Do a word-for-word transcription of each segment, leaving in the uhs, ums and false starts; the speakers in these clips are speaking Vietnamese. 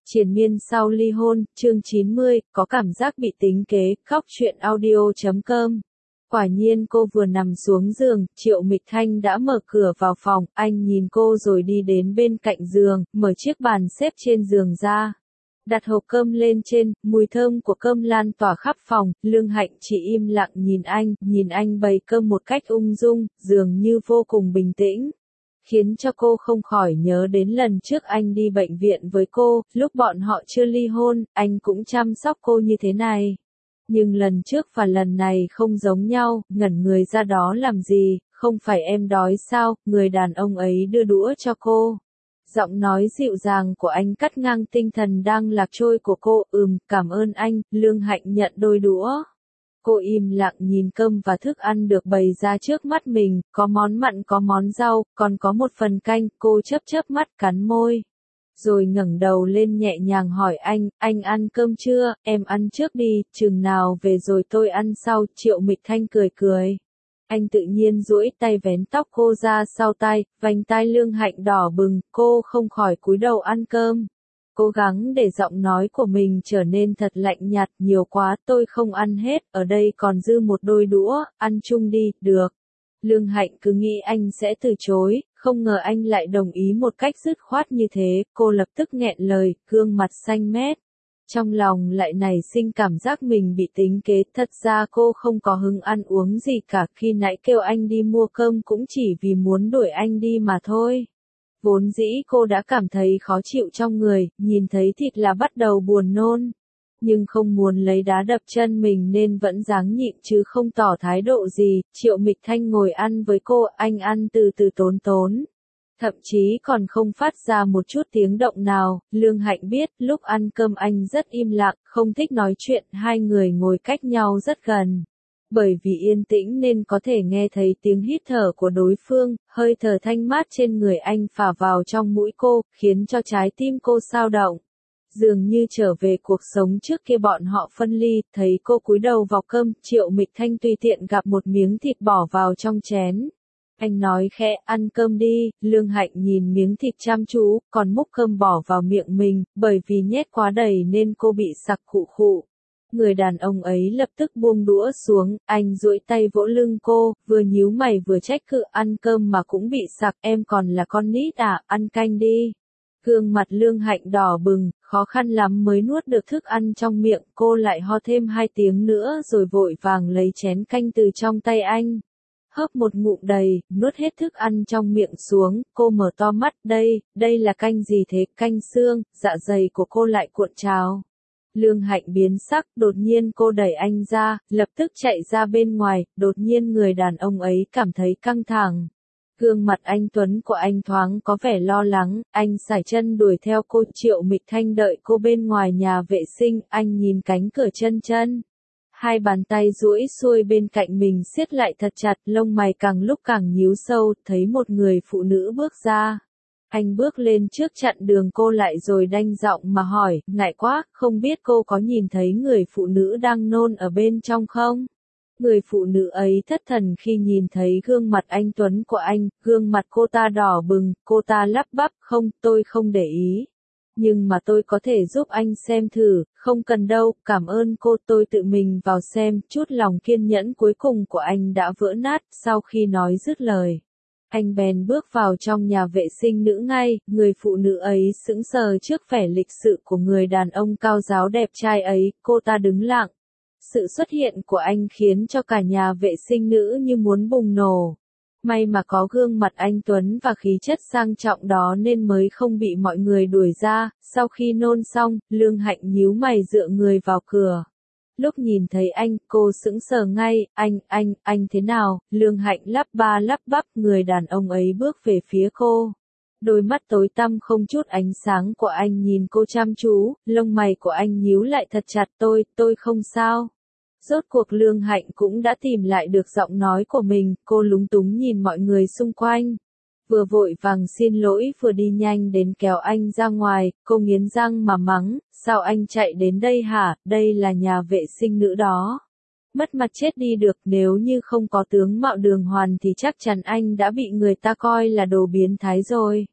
Triền miên sau ly hôn, chương chín mươi, có cảm giác bị tính kế, khóc chuyện audio chấm com. Quả nhiên cô vừa nằm xuống giường, Triệu Mịch Thanh đã mở cửa vào phòng, anh nhìn cô rồi đi đến bên cạnh giường, mở chiếc bàn xếp trên giường ra. Đặt hộp cơm lên trên, mùi thơm của cơm lan tỏa khắp phòng, Lương Hạnh chỉ im lặng nhìn anh, nhìn anh bày cơm một cách ung dung, dường như vô cùng bình tĩnh. Khiến cho cô không khỏi nhớ đến lần trước anh đi bệnh viện với cô, lúc bọn họ chưa ly hôn, anh cũng chăm sóc cô như thế này. Nhưng lần trước và lần này không giống nhau, ngẩn người ra đó làm gì, không phải em đói sao, người đàn ông ấy đưa đũa cho cô. Giọng nói dịu dàng của anh cắt ngang tinh thần đang lạc trôi của cô, ừm, cảm ơn anh, Lương Hạnh nhận đôi đũa. Cô im lặng nhìn cơm và thức ăn được bày ra trước mắt mình, có món mặn có món rau, còn có một phần canh, cô chớp chớp mắt cắn môi. Rồi ngẩng đầu lên nhẹ nhàng hỏi anh, anh ăn cơm chưa, em ăn trước đi, chừng nào về rồi tôi ăn sau, Triệu Mịch Thanh cười cười. Anh tự nhiên duỗi tay vén tóc cô ra sau tai, vành tai Lương Hạnh đỏ bừng, cô không khỏi cúi đầu ăn cơm. Cố gắng để giọng nói của mình trở nên thật lạnh nhạt, nhiều quá, tôi không ăn hết, ở đây còn dư một đôi đũa, ăn chung đi, được. Lương Hạnh cứ nghĩ anh sẽ từ chối, không ngờ anh lại đồng ý một cách dứt khoát như thế, cô lập tức nghẹn lời, gương mặt xanh mét. Trong lòng lại nảy sinh cảm giác mình bị tính kế, thật ra cô không có hứng ăn uống gì cả, khi nãy kêu anh đi mua cơm cũng chỉ vì muốn đuổi anh đi mà thôi. Vốn dĩ cô đã cảm thấy khó chịu trong người, nhìn thấy thịt là bắt đầu buồn nôn. Nhưng không muốn lấy đá đập chân mình nên vẫn dáng nhịn chứ không tỏ thái độ gì, Triệu Mịch Thanh ngồi ăn với cô, anh ăn từ từ tốn tốn. Thậm chí còn không phát ra một chút tiếng động nào, Lương Hạnh biết, lúc ăn cơm anh rất im lặng, không thích nói chuyện, hai người ngồi cách nhau rất gần. Bởi vì yên tĩnh nên có thể nghe thấy tiếng hít thở của đối phương, hơi thở thanh mát trên người anh phả vào trong mũi cô, khiến cho trái tim cô xao động. Dường như trở về cuộc sống trước kia bọn họ phân ly, thấy cô cúi đầu vào cơm, Triệu Mịch Thanh tùy tiện gặp một miếng thịt bỏ vào trong chén. Anh nói khẽ, ăn cơm đi, Lương Hạnh nhìn miếng thịt chăm chú, còn múc cơm bỏ vào miệng mình, bởi vì nhét quá đầy nên cô bị sặc khụ khụ. Người đàn ông ấy lập tức buông đũa xuống, anh duỗi tay vỗ lưng cô, vừa nhíu mày vừa trách cứ, ăn cơm mà cũng bị sặc, em còn là con nít à, ăn canh đi. Gương mặt Lương Hạnh đỏ bừng, khó khăn lắm mới nuốt được thức ăn trong miệng, cô lại ho thêm hai tiếng nữa rồi vội vàng lấy chén canh từ trong tay anh. Hớp một ngụm đầy, nuốt hết thức ăn trong miệng xuống, cô mở to mắt, đây, đây là canh gì thế, canh xương, dạ dày của cô lại cuộn trào. Lương Hạnh biến sắc, đột nhiên cô đẩy anh ra, lập tức chạy ra bên ngoài, đột nhiên người đàn ông ấy cảm thấy căng thẳng. Gương mặt anh Tuấn của anh thoáng có vẻ lo lắng, anh sải chân đuổi theo cô, Triệu Mịch Thanh đợi cô bên ngoài nhà vệ sinh, anh nhìn cánh cửa chân chân. Hai bàn tay duỗi xuôi bên cạnh mình siết lại thật chặt, lông mày càng lúc càng nhíu sâu, thấy một người phụ nữ bước ra. Anh bước lên trước chặn đường cô lại rồi đanh giọng mà hỏi, ngại quá, không biết cô có nhìn thấy người phụ nữ đang nôn ở bên trong không? Người phụ nữ ấy thất thần khi nhìn thấy gương mặt anh Tuấn của anh, gương mặt cô ta đỏ bừng, cô ta lắp bắp, không, tôi không để ý. Nhưng mà tôi có thể giúp anh xem thử, không cần đâu, cảm ơn cô, tôi tự mình vào xem, chút lòng kiên nhẫn cuối cùng của anh đã vỡ nát, sau khi nói dứt lời. Anh bèn bước vào trong nhà vệ sinh nữ ngay, người phụ nữ ấy sững sờ trước vẻ lịch sự của người đàn ông cao ráo đẹp trai ấy, cô ta đứng lặng. Sự xuất hiện của anh khiến cho cả nhà vệ sinh nữ như muốn bùng nổ. May mà có gương mặt anh Tuấn và khí chất sang trọng đó nên mới không bị mọi người đuổi ra, sau khi nôn xong, Lương Hạnh nhíu mày dựa người vào cửa. Lúc nhìn thấy anh, cô sững sờ ngay, anh, anh, anh thế nào, Lương Hạnh lắp ba lắp bắp, người đàn ông ấy bước về phía cô. Đôi mắt tối tăm không chút ánh sáng của anh nhìn cô chăm chú, lông mày của anh nhíu lại thật chặt, tôi, tôi không sao. Rốt cuộc Lương Hạnh cũng đã tìm lại được giọng nói của mình, cô lúng túng nhìn mọi người xung quanh. Vừa vội vàng xin lỗi vừa đi nhanh đến kéo anh ra ngoài, cô nghiến răng mà mắng, sao anh chạy đến đây hả, đây là nhà vệ sinh nữ đó. Mất mặt chết đi được, nếu như không có tướng mạo Đường Hoàn thì chắc chắn anh đã bị người ta coi là đồ biến thái rồi.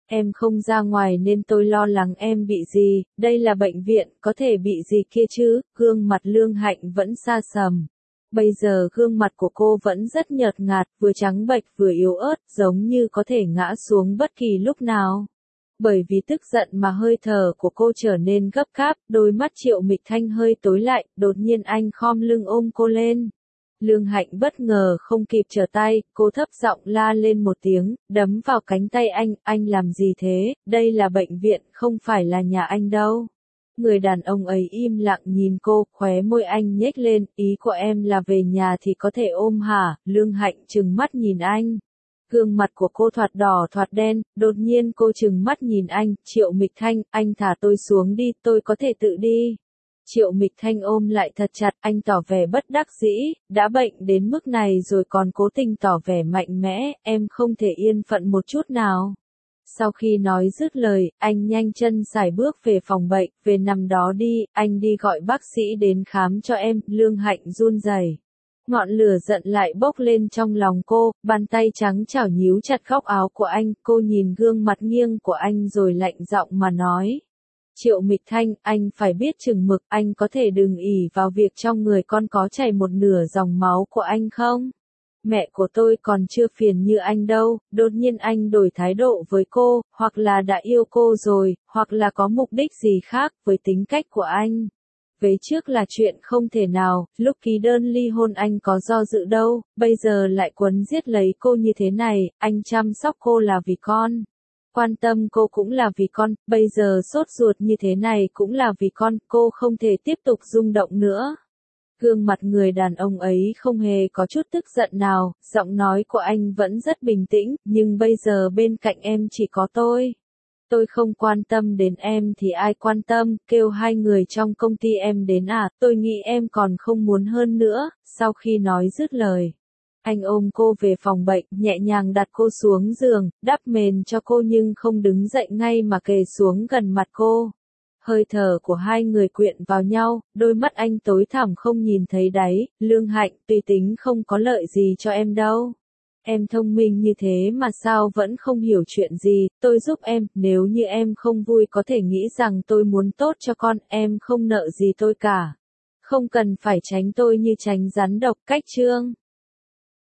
Em không ra ngoài nên tôi lo lắng em bị gì, đây là bệnh viện, có thể bị gì kia chứ, gương mặt Lương Hạnh vẫn xa sầm. Bây giờ gương mặt của cô vẫn rất nhợt nhạt, vừa trắng bệch vừa yếu ớt, giống như có thể ngã xuống bất kỳ lúc nào. Bởi vì tức giận mà hơi thở của cô trở nên gấp gáp, đôi mắt Triệu Mịch Thanh hơi tối lại, đột nhiên anh khom lưng ôm cô lên. Lương Hạnh bất ngờ không kịp trở tay, cô thấp giọng la lên một tiếng, đấm vào cánh tay anh, anh làm gì thế, đây là bệnh viện, không phải là nhà anh đâu. Người đàn ông ấy im lặng nhìn cô, khóe môi anh nhếch lên, ý của em là về nhà thì có thể ôm hả, Lương Hạnh trừng mắt nhìn anh. Gương mặt của cô thoạt đỏ thoạt đen, đột nhiên cô trừng mắt nhìn anh, Triệu Mịch Thanh, anh thả tôi xuống đi, tôi có thể tự đi. Triệu Mịch Thanh ôm lại thật chặt, anh tỏ vẻ bất đắc dĩ, đã bệnh đến mức này rồi còn cố tình tỏ vẻ mạnh mẽ, em không thể yên phận một chút nào. Sau khi nói dứt lời, anh nhanh chân sải bước về phòng bệnh, về nằm đó đi, anh đi gọi bác sĩ đến khám cho em, Lương Hạnh run rẩy. Ngọn lửa giận lại bốc lên trong lòng cô, bàn tay trắng chảo nhíu chặt góc áo của anh, cô nhìn gương mặt nghiêng của anh rồi lạnh giọng mà nói. Triệu Mịch Thanh, anh phải biết chừng mực, anh có thể đừng ỷ vào việc trong người con có chảy một nửa dòng máu của anh không? Mẹ của tôi còn chưa phiền như anh đâu, đột nhiên anh đổi thái độ với cô, hoặc là đã yêu cô rồi, hoặc là có mục đích gì khác với tính cách của anh. Vế trước là chuyện không thể nào, lúc ký đơn ly hôn anh có do dự đâu, bây giờ lại quấn giết lấy cô như thế này, anh chăm sóc cô là vì con. Quan tâm cô cũng là vì con, bây giờ sốt ruột như thế này cũng là vì con, cô không thể tiếp tục rung động nữa. Gương mặt người đàn ông ấy không hề có chút tức giận nào, giọng nói của anh vẫn rất bình tĩnh, nhưng bây giờ bên cạnh em chỉ có tôi. Tôi không quan tâm đến em thì ai quan tâm, kêu hai người trong công ty em đến à, tôi nghĩ em còn không muốn hơn nữa, sau khi nói dứt lời. Anh ôm cô về phòng bệnh, nhẹ nhàng đặt cô xuống giường, đắp mền cho cô nhưng không đứng dậy ngay mà kề xuống gần mặt cô. Hơi thở của hai người quyện vào nhau, đôi mắt anh tối thẳm không nhìn thấy đáy, Lương Hạnh, tùy tính không có lợi gì cho em đâu. Em thông minh như thế mà sao vẫn không hiểu chuyện gì, tôi giúp em, nếu như em không vui có thể nghĩ rằng tôi muốn tốt cho con, em không nợ gì tôi cả. Không cần phải tránh tôi như tránh rắn độc, cách chương.